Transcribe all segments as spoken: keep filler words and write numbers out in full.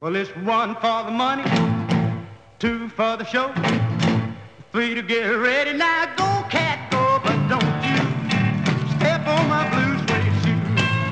Well, it's one for the money, two for the show, three to get ready. Now go, cat, go, but don't you step on my blue suede shoe.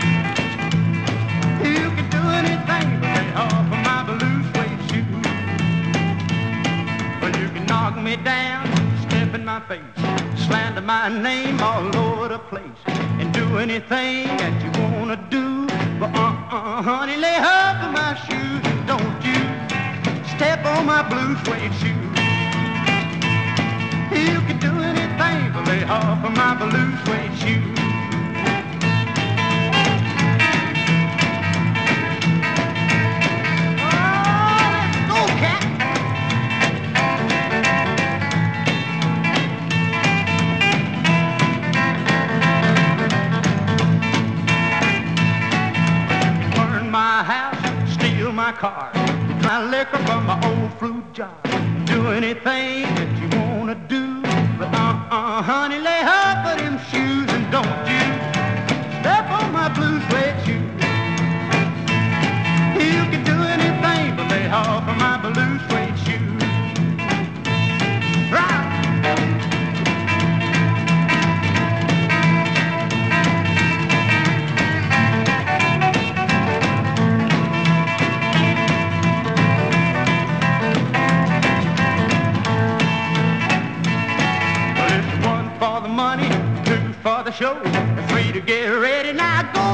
You can do anything but lay off of my blue suede shoe. Well, you can knock me down, step in my face, slander my name all over the place, and do anything that you wanna do. But uh-uh, honey, lay off of my shoes, and don't you step on my blue suede shoe. You can do anything but lay off of my blue suede shoe. Oh, let's go, cat. My house, steal my car, my liquor from my old fruit jar. Do anything that you wanna do, but uh-uh, honey, lay off of them shoes, and don't you step on my blue suede shoe. You can do anything but lay off of my blue suede shoe. Right. For the money, two for the show, three to get ready. Now go.